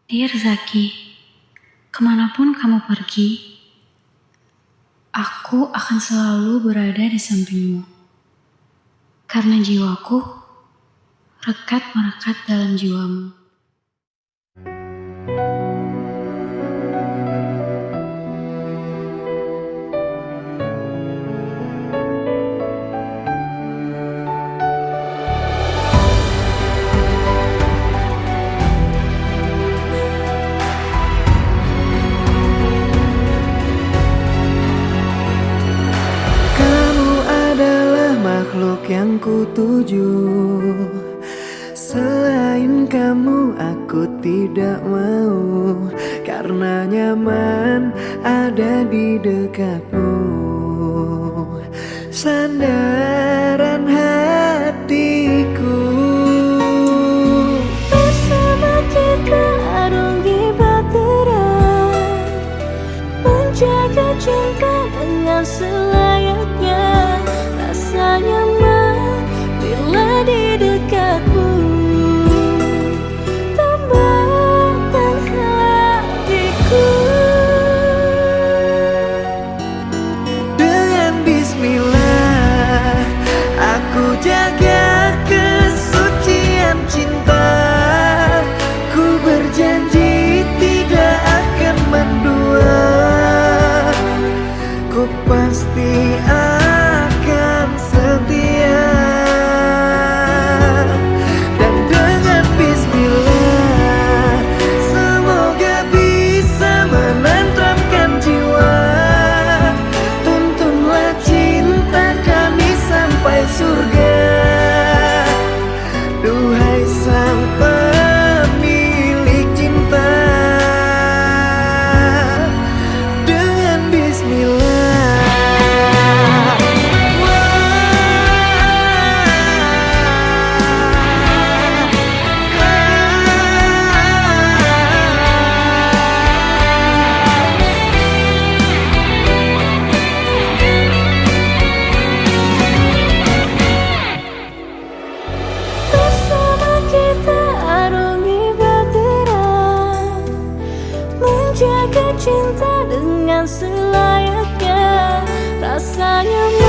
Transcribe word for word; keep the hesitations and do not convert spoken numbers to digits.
Dear Zaki, kemanapun kamu pergi, aku akan selalu berada di sampingmu. Karena jiwaku rekat merekat dalam jiwamu. Makhluk yang kutuju, selain kamu aku tidak mau, karena nyaman ada di dekatmu. Sandaran hatiku, bersama kita arungi bahtera, menjaga cinta dengan selayaknya. Rasa nyaman bila di dekatmu, tambahkan hatiku. Dengan bismillah aku jaga kesucian cinta. Ku berjanji tidak akan mendua, ku pasti akan setia. Dan dengan bismillah semoga bisa menenteramkan jiwa. Tuntunlah cinta kami sampai surga, duhai sang pemilik cinta. Dengan bismillah jaga cinta dengan selayaknya. Rasanya